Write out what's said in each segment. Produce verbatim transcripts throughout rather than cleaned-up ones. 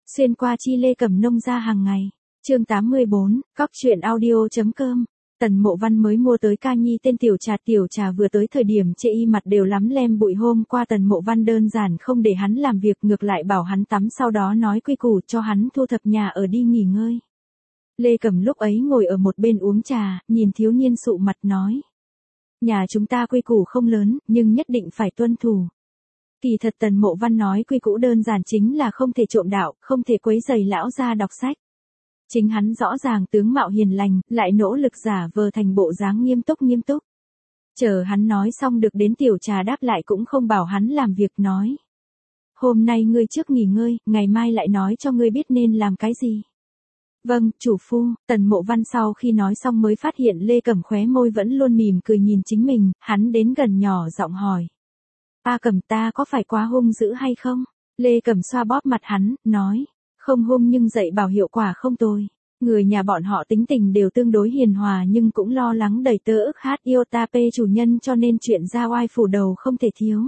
Xuyên qua chi Lê Cẩm nông ra hàng ngày. Chương tám mươi bốn, cóc truyện audio.com. Tần Mộ Văn mới mua tới ca nhi tên tiểu trà, tiểu trà vừa tới thời điểm chê y mặt đều lắm lem bụi, hôm qua Tần Mộ Văn đơn giản không để hắn làm việc, ngược lại bảo hắn tắm, sau đó nói quy củ cho hắn thu thập nhà ở đi nghỉ ngơi. Lê Cẩm lúc ấy ngồi ở một bên uống trà, nhìn thiếu niên sụ mặt nói: nhà chúng ta quy củ không lớn, nhưng nhất định phải tuân thủ. Kỳ thật Tần Mộ Văn nói quy củ đơn giản chính là không thể trộm đạo, không thể quấy rầy lão gia đọc sách. Chính hắn rõ ràng tướng mạo hiền lành, lại nỗ lực giả vờ thành bộ dáng nghiêm túc nghiêm túc. Chờ hắn nói xong được đến tiểu trà đáp lại cũng không bảo hắn làm việc, nói: hôm nay ngươi trước nghỉ ngơi, ngày mai lại nói cho ngươi biết nên làm cái gì. Vâng, chủ phu. Tần Mộ Văn sau khi nói xong mới phát hiện Lê Cẩm khóe môi vẫn luôn mỉm cười nhìn chính mình, hắn đến gần nhỏ giọng hỏi: A Cẩm, ta có phải quá hung dữ hay không? Lê Cẩm xoa bóp mặt hắn, nói: không hung nhưng dạy bảo hiệu quả không tồi. Người nhà bọn họ tính tình đều tương đối hiền hòa nhưng cũng lo lắng đầy tớ ức hát yêu ta pê chủ nhân, cho nên chuyện ra oai phủ đầu không thể thiếu.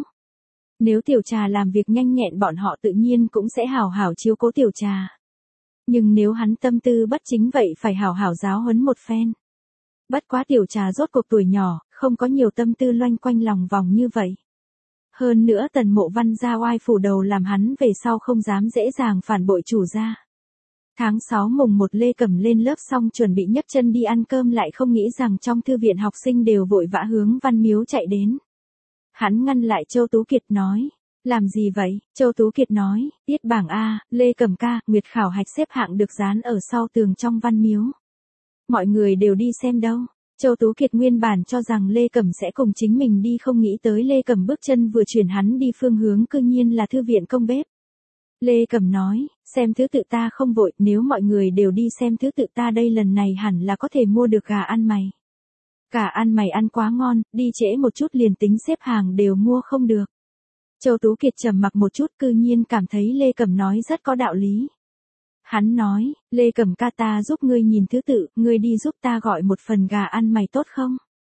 Nếu tiểu trà làm việc nhanh nhẹn bọn họ tự nhiên cũng sẽ hảo hảo chiếu cố tiểu trà. Nhưng nếu hắn tâm tư bất chính vậy phải hảo hảo giáo huấn một phen. Bất quá tiểu trà rốt cuộc tuổi nhỏ, không có nhiều tâm tư loanh quanh lòng vòng như vậy. Hơn nữa Tần Mộ Văn ra oai phủ đầu làm hắn về sau không dám dễ dàng phản bội chủ gia. Tháng sáu mùng một Lê Cẩm lên lớp xong chuẩn bị nhấc chân đi ăn cơm, lại không nghĩ rằng trong thư viện học sinh đều vội vã hướng Văn Miếu chạy đến. Hắn ngăn lại Châu Tú Kiệt nói: làm gì vậy? Châu Tú Kiệt nói: tiết bảng A, Lê Cẩm ca, nguyệt khảo hạch xếp hạng được dán ở sau tường trong Văn Miếu. Mọi người đều đi xem đâu. Châu Tú Kiệt nguyên bản cho rằng Lê Cẩm sẽ cùng chính mình đi, không nghĩ tới Lê Cẩm bước chân vừa chuyển hắn đi phương hướng cư nhiên là thư viện công bếp. Lê Cẩm nói: xem thứ tự ta không vội, nếu mọi người đều đi xem thứ tự ta đây lần này hẳn là có thể mua được gà ăn mày. Gà ăn mày ăn quá ngon, đi trễ một chút liền tính xếp hàng đều mua không được. Châu Tú Kiệt trầm mặc một chút, cư nhiên cảm thấy Lê Cẩm nói rất có đạo lý. Hắn nói: Lê Cẩm ca, ta giúp ngươi nhìn thứ tự, ngươi đi giúp ta gọi một phần gà ăn mày tốt không?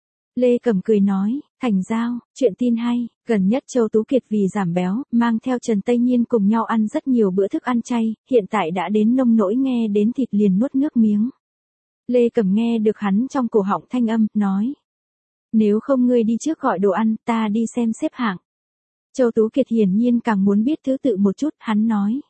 Lê Cẩm cười nói: thành giao. Chuyện tin hay, gần nhất Châu Tú Kiệt vì giảm béo, mang theo Trần Tây Nhiên cùng nhau ăn rất nhiều bữa thức ăn chay, hiện tại đã đến nông nỗi nghe đến thịt liền nuốt nước miếng. Lê Cẩm nghe được hắn trong cổ họng thanh âm, nói: nếu không ngươi đi trước gọi đồ ăn, ta đi xem xếp hạng. Châu Tú Kiệt hiển nhiên càng muốn biết thứ tự một chút, hắn nói: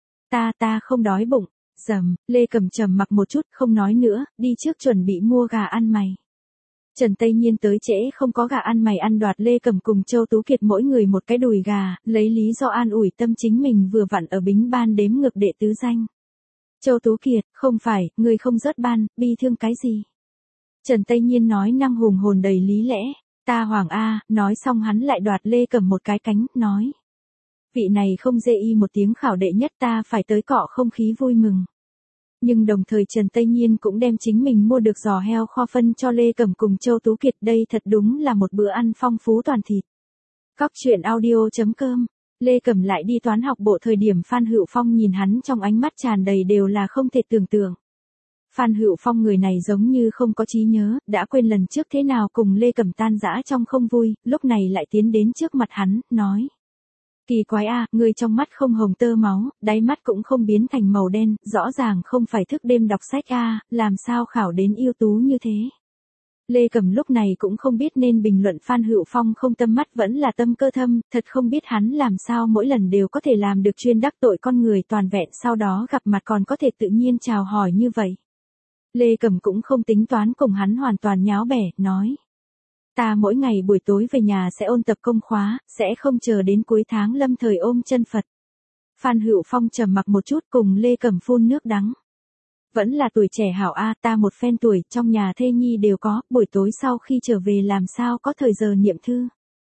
ta ta không đói bụng. Dầm. Lê Cẩm trầm mặc một chút, không nói nữa, đi trước chuẩn bị mua gà ăn mày. Trần Tây Nhiên tới trễ không có gà ăn mày ăn, đoạt Lê Cẩm cùng Châu Tú Kiệt mỗi người một cái đùi gà, lấy lý do an ủi tâm chính mình vừa vặn ở bính ban đếm ngược đệ tứ danh. Châu Tú Kiệt: không phải, người không rớt ban, bi thương cái gì? Trần Tây Nhiên nói năng hùng hồn đầy lý lẽ: ta Hoàng A. Nói xong hắn lại đoạt Lê Cẩm một cái cánh, nói: vị này không dê y một tiếng khảo đệ nhất, ta phải tới cọ không khí vui mừng. Nhưng đồng thời Trần Tây Nhiên cũng đem chính mình mua được giò heo kho phân cho Lê Cẩm cùng Châu Tú Kiệt, đây thật đúng là một bữa ăn phong phú toàn thịt. Cóc truyện audio.com. Lê Cẩm lại đi toán học bộ thời điểm Phan Hữu Phong nhìn hắn trong ánh mắt tràn đầy đều là không thể tưởng tượng. Phan Hữu Phong người này giống như không có trí nhớ, đã quên lần trước thế nào cùng Lê Cẩm tan rã trong không vui, lúc này lại tiến đến trước mặt hắn, nói: kỳ quái a, người trong mắt không hồng tơ máu, đáy mắt cũng không biến thành màu đen, rõ ràng không phải thức đêm đọc sách a, làm sao khảo đến ưu tú như thế. Lê Cẩm lúc này cũng không biết nên bình luận Phan Hữu Phong không tâm mắt vẫn là tâm cơ thâm, thật không biết hắn làm sao mỗi lần đều có thể làm được chuyên đắc tội con người toàn vẹn, sau đó gặp mặt còn có thể tự nhiên chào hỏi như vậy. Lê Cẩm cũng không tính toán cùng hắn hoàn toàn nháo bẻ, nói: ta mỗi ngày buổi tối về nhà sẽ ôn tập công khóa, sẽ không chờ đến cuối tháng lâm thời ôm chân Phật. Phan Hữu Phong trầm mặc một chút, cùng Lê Cẩm phun nước đắng. Vẫn là tuổi trẻ hảo a, ta một phen tuổi, trong nhà thê nhi đều có, buổi tối sau khi trở về làm sao có thời giờ niệm thư.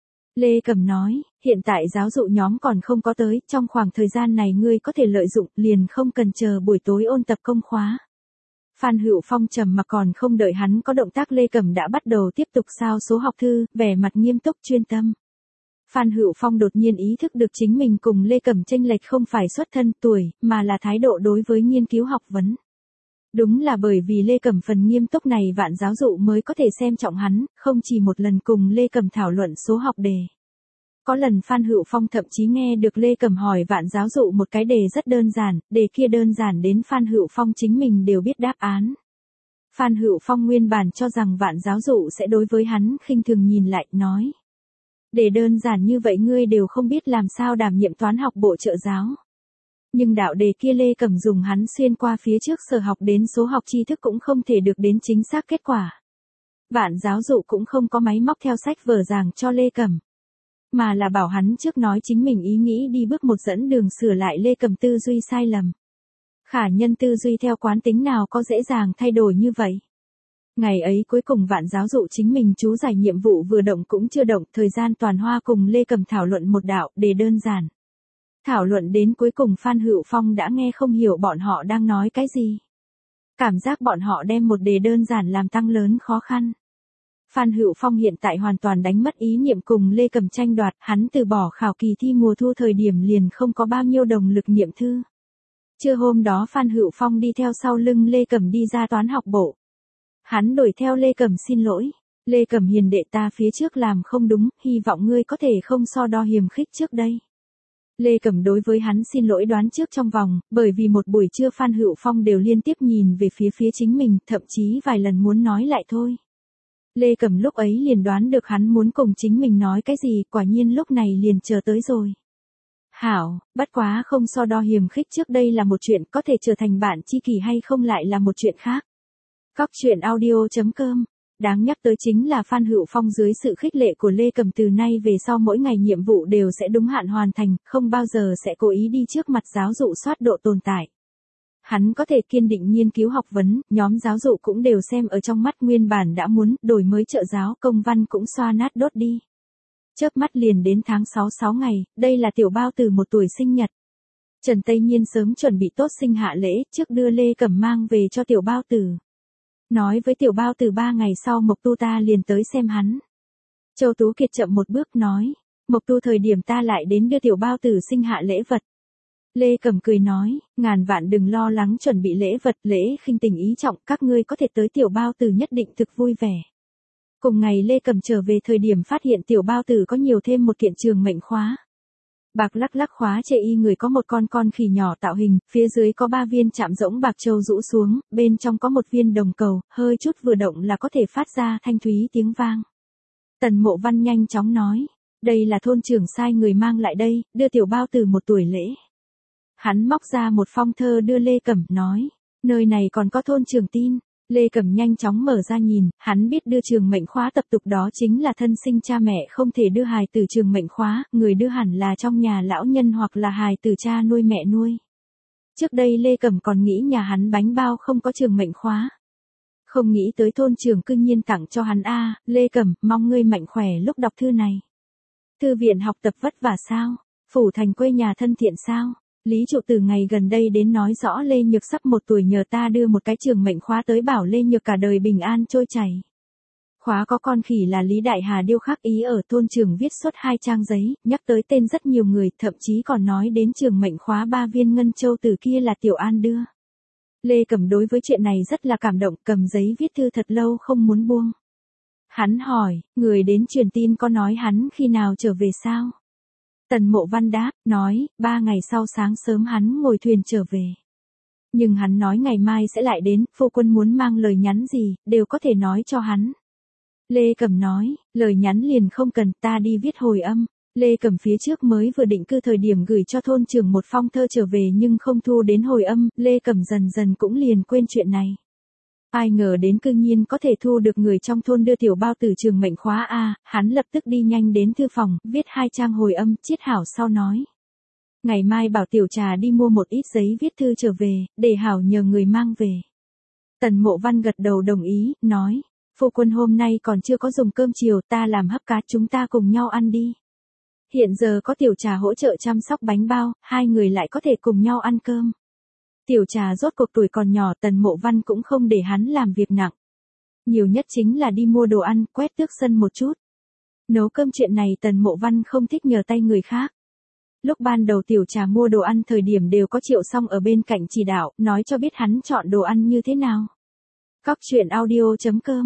Lê Cẩm nói: hiện tại giáo dụ nhóm còn không có tới, trong khoảng thời gian này ngươi có thể lợi dụng, liền không cần chờ buổi tối ôn tập công khóa. Phan Hữu Phong trầm mặc, còn không đợi hắn có động tác Lê Cẩm đã bắt đầu tiếp tục sao số học thư, vẻ mặt nghiêm túc chuyên tâm. Phan Hữu Phong đột nhiên ý thức được chính mình cùng Lê Cẩm chênh lệch không phải xuất thân tuổi, mà là thái độ đối với nghiên cứu học vấn. Đúng là bởi vì Lê Cẩm phần nghiêm túc này vạn giáo dụ mới có thể xem trọng hắn, không chỉ một lần cùng Lê Cẩm thảo luận số học đề. Có lần Phan Hữu Phong thậm chí nghe được Lê Cẩm hỏi Vạn Giáo Dụ một cái đề rất đơn giản, đề kia đơn giản đến Phan Hữu Phong chính mình đều biết đáp án. Phan Hữu Phong nguyên bản cho rằng Vạn Giáo Dụ sẽ đối với hắn khinh thường nhìn lại, nói. Đề đơn giản như vậy ngươi đều không biết làm sao đảm nhiệm toán học bộ trợ giáo. Nhưng đạo đề kia Lê Cẩm dùng hắn xuyên qua phía trước sở học đến số học tri thức cũng không thể được đến chính xác kết quả. Vạn Giáo Dụ cũng không có máy móc theo sách vở giảng cho Lê Cẩm. Mà là bảo hắn trước nói chính mình ý nghĩ đi bước một dẫn đường sửa lại Lê Cẩm tư duy sai lầm. Khả nhân tư duy theo quán tính nào có dễ dàng thay đổi như vậy. Ngày ấy cuối cùng Vạn Giáo Dụ chính mình chú giải nhiệm vụ vừa động cũng chưa động, thời gian toàn hoa cùng Lê Cẩm thảo luận một đạo đề đơn giản. Thảo luận đến cuối cùng Phan Hữu Phong đã nghe không hiểu bọn họ đang nói cái gì. Cảm giác bọn họ đem một đề đơn giản làm tăng lớn khó khăn. Phan Hữu Phong hiện tại hoàn toàn đánh mất ý niệm cùng Lê Cẩm tranh đoạt, hắn từ bỏ khảo kỳ thi mùa thu thời điểm liền không có bao nhiêu đồng lực niệm thư. Trưa hôm đó Phan Hữu Phong đi theo sau lưng Lê Cẩm đi ra toán học bộ. Hắn đuổi theo Lê Cẩm xin lỗi. Lê Cẩm hiền đệ, ta phía trước làm không đúng, hy vọng ngươi có thể không so đo hiềm khích trước đây. Lê Cẩm đối với hắn xin lỗi đoán trước trong vòng, bởi vì một buổi trưa Phan Hữu Phong đều liên tiếp nhìn về phía phía chính mình, thậm chí vài lần muốn nói lại thôi. Lê Cẩm lúc ấy liền đoán được hắn muốn cùng chính mình nói cái gì, quả nhiên lúc này liền chờ tới rồi. Hảo, bất quá không so đo hiềm khích trước đây là một chuyện, có thể trở thành bạn tri kỷ hay không lại là một chuyện khác. Cóc truyện audio chấm com. Đáng nhắc tới chính là Phan Hữu Phong dưới sự khích lệ của Lê Cẩm từ nay về sau mỗi ngày nhiệm vụ đều sẽ đúng hạn hoàn thành, không bao giờ sẽ cố ý đi trước mặt giáo dụ soát độ tồn tại. Hắn có thể kiên định nghiên cứu học vấn, nhóm giáo dụ cũng đều xem ở trong mắt, nguyên bản đã muốn đổi mới trợ giáo công văn cũng xoa nát đốt đi. Chớp mắt liền đến tháng sáu sáu ngày, đây là Tiểu Bao Tử một tuổi sinh nhật. Trần Tây Nhiên sớm chuẩn bị tốt sinh hạ lễ, trước đưa Lê Cẩm mang về cho Tiểu Bao Tử. Nói với Tiểu Bao Tử ba ngày sau Mộc Tu ta liền tới xem hắn. Châu Tú Kiệt chậm một bước nói, Mộc Tu thời điểm ta lại đến đưa Tiểu Bao Tử sinh hạ lễ vật. Lê Cẩm cười nói, ngàn vạn đừng lo lắng chuẩn bị lễ vật, lễ khinh tình ý trọng, các ngươi có thể tới Tiểu Bao Tử nhất định thực vui vẻ. Cùng ngày Lê Cẩm trở về thời điểm phát hiện Tiểu Bao Tử có nhiều thêm một kiện trường mệnh khóa. Bạc lắc lắc khóa chê y người có một con con khỉ nhỏ tạo hình, phía dưới có ba viên chạm rỗng bạc châu rũ xuống, bên trong có một viên đồng cầu, hơi chút vừa động là có thể phát ra thanh thúy tiếng vang. Tần Mộ Văn nhanh chóng nói, đây là thôn trưởng sai người mang lại đây, đưa Tiểu Bao Tử một tuổi lễ. Hắn móc ra một phong thơ đưa Lê Cẩm, nói, nơi này còn có thôn trưởng tin. Lê Cẩm nhanh chóng mở ra nhìn, hắn biết đưa trường mệnh khóa tập tục đó chính là thân sinh cha mẹ không thể đưa hài tử trường mệnh khóa, người đưa hẳn là trong nhà lão nhân hoặc là hài tử cha nuôi mẹ nuôi. Trước đây Lê Cẩm còn nghĩ nhà hắn bánh bao không có trường mệnh khóa. Không nghĩ tới thôn trưởng cư nhiên tặng cho hắn a, Lê Cẩm, mong ngươi mạnh khỏe lúc đọc thư này. Thư viện học tập vất vả sao? Phủ thành quê nhà thân thiện sao? Lý trụ từ ngày gần đây đến nói rõ Lê Nhược sắp một tuổi nhờ ta đưa một cái trường mệnh khóa tới bảo Lê Nhược cả đời bình an trôi chảy. Khóa có con khỉ là Lý Đại Hà điêu khắc ý ở thôn trường viết xuất hai trang giấy, nhắc tới tên rất nhiều người, thậm chí còn nói đến trường mệnh khóa ba viên ngân châu từ kia là Tiểu An đưa. Lê Cẩm đối với chuyện này rất là cảm động, cầm giấy viết thư thật lâu không muốn buông. Hắn hỏi, người đến truyền tin có nói hắn khi nào trở về sao? Tần Mộ Văn đáp, nói, ba ngày sau sáng sớm hắn ngồi thuyền trở về. Nhưng hắn nói ngày mai sẽ lại đến, phu quân muốn mang lời nhắn gì, đều có thể nói cho hắn. Lê Cẩm nói, lời nhắn liền không cần, ta đi viết hồi âm. Lê Cẩm phía trước mới vừa định cư thời điểm gửi cho thôn trưởng một phong thơ trở về nhưng không thu đến hồi âm, Lê Cẩm dần dần cũng liền quên chuyện này. Ai ngờ đến cư nhiên có thể thu được người trong thôn đưa Tiểu Bao Tử trường mệnh khóa a, hắn lập tức đi nhanh đến thư phòng, viết hai trang hồi âm, chiết hảo sau nói. Ngày mai bảo Tiểu Trà đi mua một ít giấy viết thư trở về, để hảo nhờ người mang về. Tần Mộ Văn gật đầu đồng ý, nói, phu quân hôm nay còn chưa có dùng cơm chiều, ta làm hấp cá chúng ta cùng nhau ăn đi. Hiện giờ có Tiểu Trà hỗ trợ chăm sóc bánh bao, hai người lại có thể cùng nhau ăn cơm. Tiểu Trà rốt cuộc tuổi còn nhỏ, Tần Mộ Văn cũng không để hắn làm việc nặng. Nhiều nhất chính là đi mua đồ ăn, quét tước sân một chút. Nấu cơm chuyện này Tần Mộ Văn không thích nhờ tay người khác. Lúc ban đầu Tiểu Trà mua đồ ăn thời điểm đều có Triệu Song ở bên cạnh chỉ đạo, nói cho biết hắn chọn đồ ăn như thế nào. Cóc truyện audio chấm com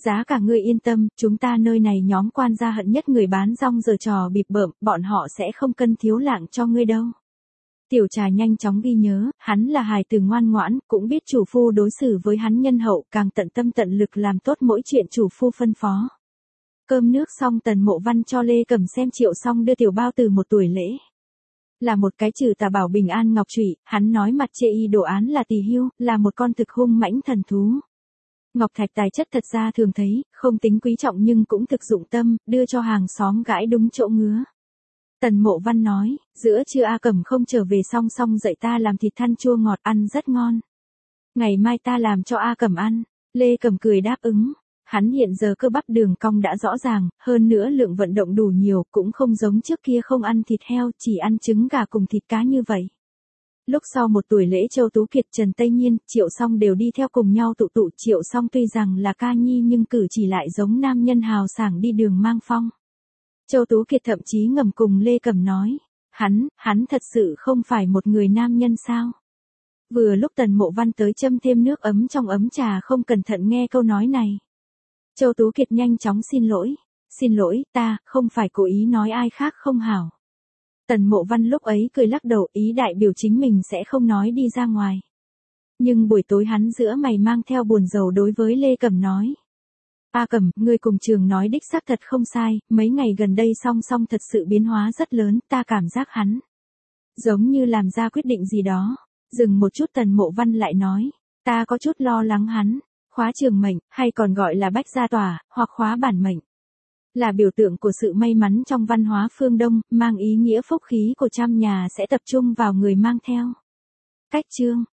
Giá cả ngươi yên tâm, chúng ta nơi này nhóm quan gia hận nhất người bán rong giờ trò bịp bợm, bọn họ sẽ không cân thiếu lạng cho ngươi đâu. Tiểu Trà nhanh chóng ghi nhớ, hắn là hài tử ngoan ngoãn, cũng biết chủ phu đối xử với hắn nhân hậu, càng tận tâm tận lực làm tốt mỗi chuyện chủ phu phân phó. Cơm nước xong Tần Mộ Văn cho Lê Cẩm xem Triệu Song đưa tiểu bao từ một tuổi lễ. Là một cái trừ tà bảo bình an ngọc trụy, hắn nói mặt chê y đồ án là tỳ hưu, là một con thực hung mãnh thần thú. Ngọc thạch tài chất thật ra thường thấy, không tính quý trọng nhưng cũng thực dụng tâm, đưa cho hàng xóm gãi đúng chỗ ngứa. Tần Mộ Văn nói, giữa trưa A Cẩm không trở về xong xong dạy ta làm thịt than chua ngọt ăn rất ngon. Ngày mai ta làm cho A Cẩm ăn. Lê Cẩm cười đáp ứng. Hắn hiện giờ cơ bắp đường cong đã rõ ràng, hơn nữa lượng vận động đủ nhiều, cũng không giống trước kia không ăn thịt heo, chỉ ăn trứng gà cùng thịt cá như vậy. Lúc sau một tuổi lễ Châu Tú Kiệt, Trần Tây Nhiên, Triệu Song đều đi theo cùng nhau tụ tụ. Triệu Song tuy rằng là ca nhi nhưng cử chỉ lại giống nam nhân hào sảng đi đường mang phong. Châu Tú Kiệt thậm chí ngầm cùng Lê Cẩm nói, hắn, hắn thật sự không phải một người nam nhân sao? Vừa lúc Tần Mộ Văn tới châm thêm nước ấm trong ấm trà không cẩn thận nghe câu nói này. Châu Tú Kiệt nhanh chóng xin lỗi, xin lỗi, ta, không phải cố ý nói ai khác không hảo. Tần Mộ Văn lúc ấy cười lắc đầu, ý đại biểu chính mình sẽ không nói đi ra ngoài. Nhưng buổi tối hắn giữa mày mang theo buồn rầu đối với Lê Cẩm nói. A Cẩm, ngươi cùng trường nói đích xác thật không sai, mấy ngày gần đây song song thật sự biến hóa rất lớn, ta cảm giác hắn. Giống như làm ra quyết định gì đó. Dừng một chút Tần Mộ Văn lại nói, ta có chút lo lắng hắn. Khóa trường mệnh, hay còn gọi là bách gia tỏa, hoặc khóa bản mệnh. Là biểu tượng của sự may mắn trong văn hóa phương Đông, mang ý nghĩa phúc khí của trăm nhà sẽ tập trung vào người mang theo. Cách chương